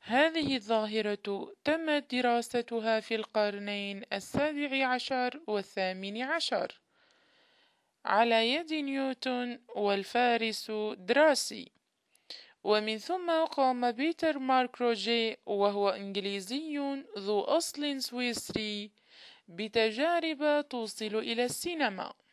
هذه الظاهرة تمت دراستها في القرنين 17 و18 على يد نيوتن والفارس دراسي، ومن ثم قام بيتر مارك روجيه وهو إنجليزي ذو أصل سويسري بتجارب توصل إلى السينما.